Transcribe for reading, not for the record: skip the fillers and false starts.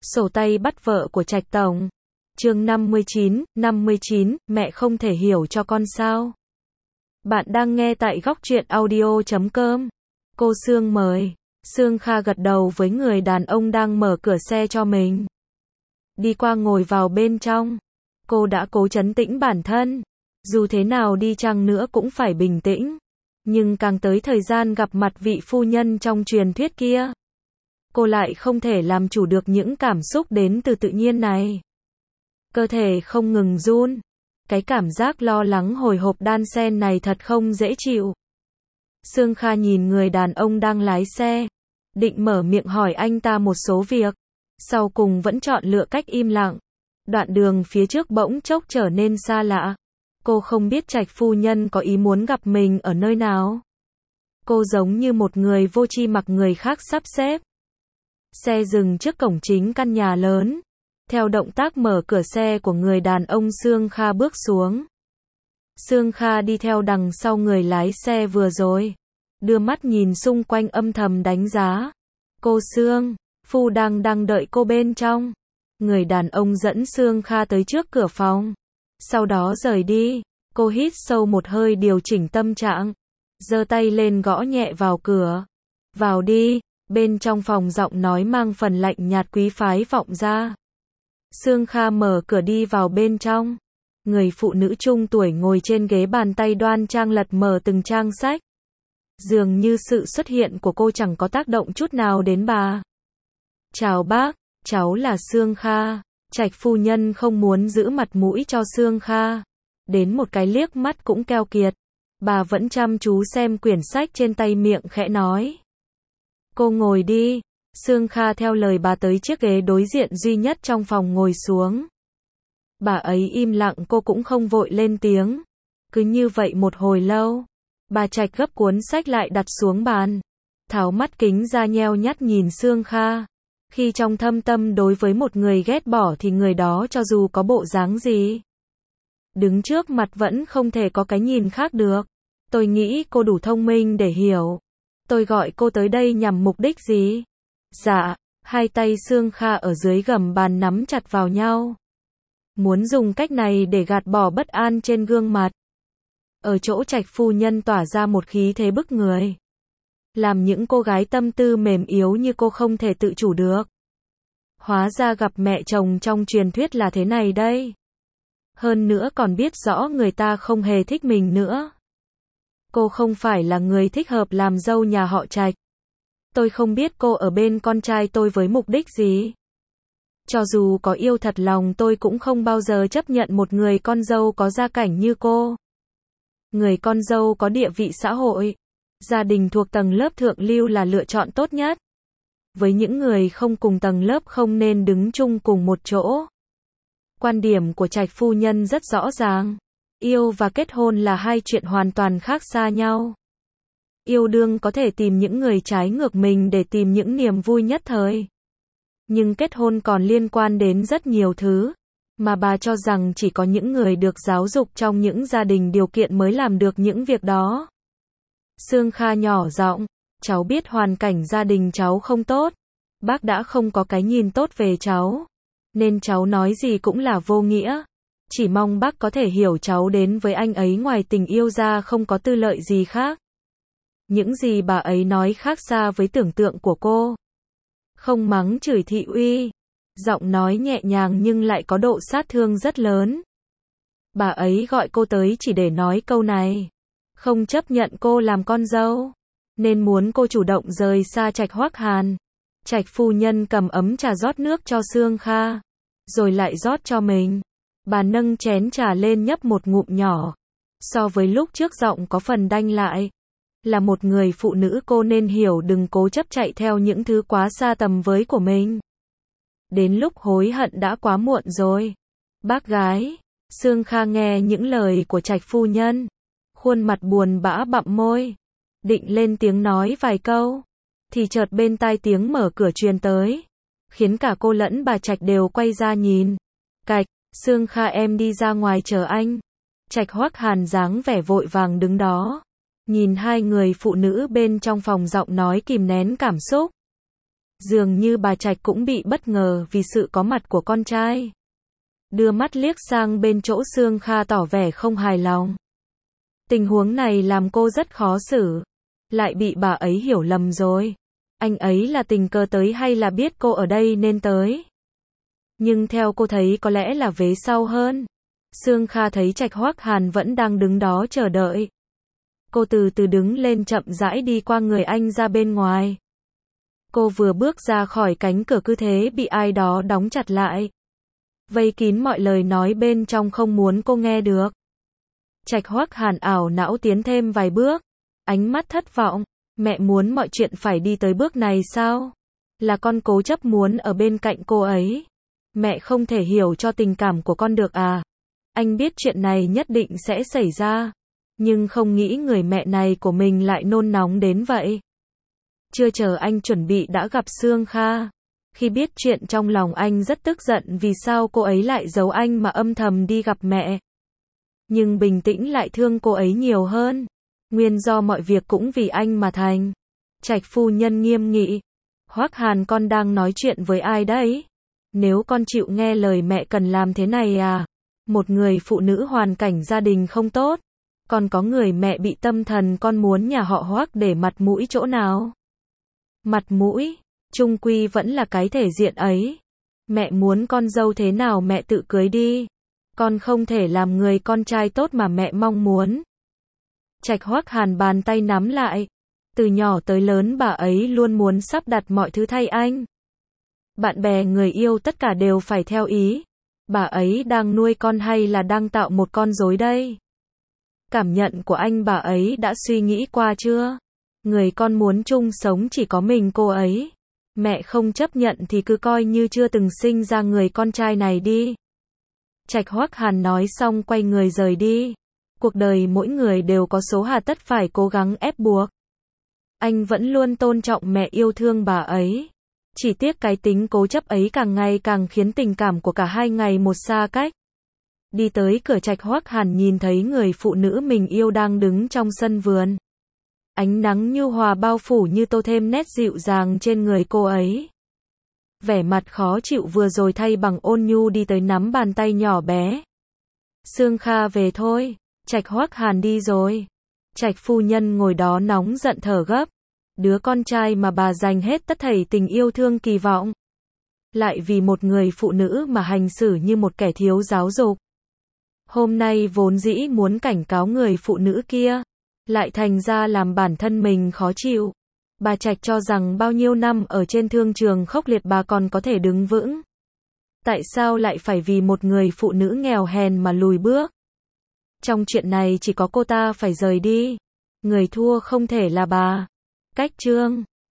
Sổ tay bắt vợ của Trạch Tổng. Chương 59, mẹ không thể hiểu cho con sao? Bạn đang nghe tại góc truyện audio.com. Cô Sương mời. Sương Kha gật đầu với người đàn ông đang mở cửa xe cho mình. Đi qua ngồi vào bên trong. Cô đã cố trấn tĩnh bản thân. Dù thế nào đi chăng nữa cũng phải bình tĩnh. Nhưng càng tới thời gian gặp mặt vị phu nhân trong truyền thuyết kia, cô lại không thể làm chủ được những cảm xúc đến từ tự nhiên này. Cơ thể không ngừng run. Cái cảm giác lo lắng hồi hộp đan xen này thật không dễ chịu. Sương Kha nhìn người đàn ông đang lái xe, định mở miệng hỏi anh ta một số việc, sau cùng vẫn chọn lựa cách im lặng. Đoạn đường phía trước bỗng chốc trở nên xa lạ. Cô không biết Trạch phu nhân có ý muốn gặp mình ở nơi nào. Cô giống như một người vô tri mặc người khác sắp xếp. Xe dừng trước cổng chính căn nhà lớn. Theo động tác mở cửa xe của người đàn ông, Sương Kha bước xuống. Sương Kha đi theo đằng sau người lái xe vừa rồi, đưa mắt nhìn xung quanh âm thầm đánh giá. Cô Sương, phu đang đợi cô bên trong. Người đàn ông dẫn Sương Kha tới trước cửa phòng, sau đó rời đi. Cô hít sâu một hơi điều chỉnh tâm trạng, giơ tay lên gõ nhẹ vào cửa. Vào đi. Bên trong phòng giọng nói mang phần lạnh nhạt quý phái vọng ra. Sương Kha mở cửa đi vào bên trong. Người phụ nữ trung tuổi ngồi trên ghế, bàn tay đoan trang lật mở từng trang sách. Dường như sự xuất hiện của cô chẳng có tác động chút nào đến bà. Chào bác, cháu là Sương Kha. Trạch phu nhân không muốn giữ mặt mũi cho Sương Kha. Đến một cái liếc mắt cũng keo kiệt. Bà vẫn chăm chú xem quyển sách trên tay, miệng khẽ nói. Cô ngồi đi. Sương Kha theo lời bà tới chiếc ghế đối diện duy nhất trong phòng ngồi xuống. Bà ấy im lặng, cô cũng không vội lên tiếng. Cứ như vậy một hồi lâu, bà Trạch gấp cuốn sách lại đặt xuống bàn, tháo mắt kính ra nheo nhắt nhìn Sương Kha. Khi trong thâm tâm đối với một người ghét bỏ thì người đó cho dù có bộ dáng gì, đứng trước mặt vẫn không thể có cái nhìn khác được. Tôi nghĩ cô đủ thông minh để hiểu tôi gọi cô tới đây nhằm mục đích gì. Dạ. Hai tay Sương Kha ở dưới gầm bàn nắm chặt vào nhau, muốn dùng cách này để gạt bỏ bất an trên gương mặt. Ở chỗ Trạch phu nhân tỏa ra một khí thế bức người, làm những cô gái tâm tư mềm yếu như cô không thể tự chủ được. Hóa ra gặp mẹ chồng trong truyền thuyết là thế này đây. Hơn nữa còn biết rõ người ta không hề thích mình nữa. Cô không phải là người thích hợp làm dâu nhà họ Trạch. Tôi không biết cô ở bên con trai tôi với mục đích gì. Cho dù có yêu thật lòng tôi cũng không bao giờ chấp nhận một người con dâu có gia cảnh như cô. Người con dâu có địa vị xã hội, gia đình thuộc tầng lớp thượng lưu là lựa chọn tốt nhất. Với những người không cùng tầng lớp không nên đứng chung cùng một chỗ. Quan điểm của Trạch phu nhân rất rõ ràng. Yêu và kết hôn là hai chuyện hoàn toàn khác xa nhau. Yêu đương có thể tìm những người trái ngược mình để tìm những niềm vui nhất thời. Nhưng kết hôn còn liên quan đến rất nhiều thứ, mà bà cho rằng chỉ có những người được giáo dục trong những gia đình điều kiện mới làm được những việc đó. Sương Kha nhỏ giọng, cháu biết hoàn cảnh gia đình cháu không tốt. Bác đã không có cái nhìn tốt về cháu, nên cháu nói gì cũng là vô nghĩa. Chỉ mong bác có thể hiểu cháu đến với anh ấy ngoài tình yêu ra không có tư lợi gì khác. Những gì bà ấy nói khác xa với tưởng tượng của cô. Không mắng chửi thị uy, giọng nói nhẹ nhàng nhưng lại có độ sát thương rất lớn. Bà ấy gọi cô tới chỉ để nói câu này. Không chấp nhận cô làm con dâu, nên muốn cô chủ động rời xa Trạch Hoắc Hàn. Trạch phu nhân cầm ấm trà rót nước cho Sương Kha, rồi lại rót cho mình. Bà nâng chén trà lên nhấp một ngụm nhỏ. So với lúc trước giọng có phần đanh lại. Là một người phụ nữ cô nên hiểu, đừng cố chấp chạy theo những thứ quá xa tầm với của mình. Đến lúc hối hận đã quá muộn rồi. Bác gái. Sương Kha nghe những lời của Trạch phu nhân, khuôn mặt buồn bã bặm môi, định lên tiếng nói vài câu, thì chợt bên tai tiếng mở cửa truyền tới, khiến cả cô lẫn bà Trạch đều quay ra nhìn. Cạch, Sương Kha em đi ra ngoài chờ anh. Trạch Hoắc Hàn dáng vẻ vội vàng đứng đó, nhìn hai người phụ nữ bên trong phòng, giọng nói kìm nén cảm xúc. Dường như bà Trạch cũng bị bất ngờ vì sự có mặt của con trai. Đưa mắt liếc sang bên chỗ Sương Kha tỏ vẻ không hài lòng. Tình huống này làm cô rất khó xử. Lại bị bà ấy hiểu lầm rồi. Anh ấy là tình cờ tới hay là biết cô ở đây nên tới? Nhưng theo cô thấy có lẽ là vế sau hơn. Sương Kha thấy Trạch Hoắc Hàn vẫn đang đứng đó chờ đợi. Cô từ từ đứng lên chậm rãi đi qua người anh ra bên ngoài. Cô vừa bước ra khỏi cánh cửa cứ thế bị ai đó đóng chặt lại. Vây kín mọi lời nói bên trong không muốn cô nghe được. Trạch Hoắc Hàn ảo não tiến thêm vài bước. Ánh mắt thất vọng. Mẹ muốn mọi chuyện phải đi tới bước này sao? Là con cố chấp muốn ở bên cạnh cô ấy. Mẹ không thể hiểu cho tình cảm của con được à? Anh biết chuyện này nhất định sẽ xảy ra. Nhưng không nghĩ người mẹ này của mình lại nôn nóng đến vậy. Chưa chờ anh chuẩn bị đã gặp Sương Kha. Khi biết chuyện trong lòng anh rất tức giận vì sao cô ấy lại giấu anh mà âm thầm đi gặp mẹ. Nhưng bình tĩnh lại thương cô ấy nhiều hơn. Nguyên do mọi việc cũng vì anh mà thành. Trạch phu nhân nghiêm nghị. Hoắc Hàn, con đang nói chuyện với ai đấy? Nếu con chịu nghe lời mẹ cần làm thế này à? Một người phụ nữ hoàn cảnh gia đình không tốt. Còn có người mẹ bị tâm thần, con muốn nhà họ Hoắc để mặt mũi chỗ nào? Mặt mũi, chung quy vẫn là cái thể diện ấy. Mẹ muốn con dâu thế nào mẹ tự cưới đi. Con không thể làm người con trai tốt mà mẹ mong muốn. Trạch Hoắc Hàn bàn tay nắm lại. Từ nhỏ tới lớn bà ấy luôn muốn sắp đặt mọi thứ thay anh. Bạn bè người yêu tất cả đều phải theo ý. Bà ấy đang nuôi con hay là đang tạo một con rối đây? Cảm nhận của anh bà ấy đã suy nghĩ qua chưa? Người con muốn chung sống chỉ có mình cô ấy. Mẹ không chấp nhận thì cứ coi như chưa từng sinh ra người con trai này đi. Trạch Hoắc Hàn nói xong quay người rời đi. Cuộc đời mỗi người đều có số hà tất phải cố gắng ép buộc. Anh vẫn luôn tôn trọng mẹ, yêu thương bà ấy. Chỉ tiếc cái tính cố chấp ấy càng ngày càng khiến tình cảm của cả hai ngày một xa cách. Đi tới cửa, Trạch Hoắc Hàn nhìn thấy người phụ nữ mình yêu đang đứng trong sân vườn. Ánh nắng nhu hòa bao phủ như tô thêm nét dịu dàng trên người cô ấy. Vẻ mặt khó chịu vừa rồi thay bằng ôn nhu đi tới nắm bàn tay nhỏ bé. Sương Kha về thôi. Trạch Hoắc Hàn đi rồi. Trạch phu nhân ngồi đó nóng giận thở gấp. Đứa con trai mà bà dành hết tất thảy tình yêu thương kỳ vọng. Lại vì một người phụ nữ mà hành xử như một kẻ thiếu giáo dục. Hôm nay vốn dĩ muốn cảnh cáo người phụ nữ kia. Lại thành ra làm bản thân mình khó chịu. Bà Trạch cho rằng bao nhiêu năm ở trên thương trường khốc liệt bà còn có thể đứng vững. Tại sao lại phải vì một người phụ nữ nghèo hèn mà lùi bước? Trong chuyện này chỉ có cô ta phải rời đi. Người thua không thể là bà. Cách chương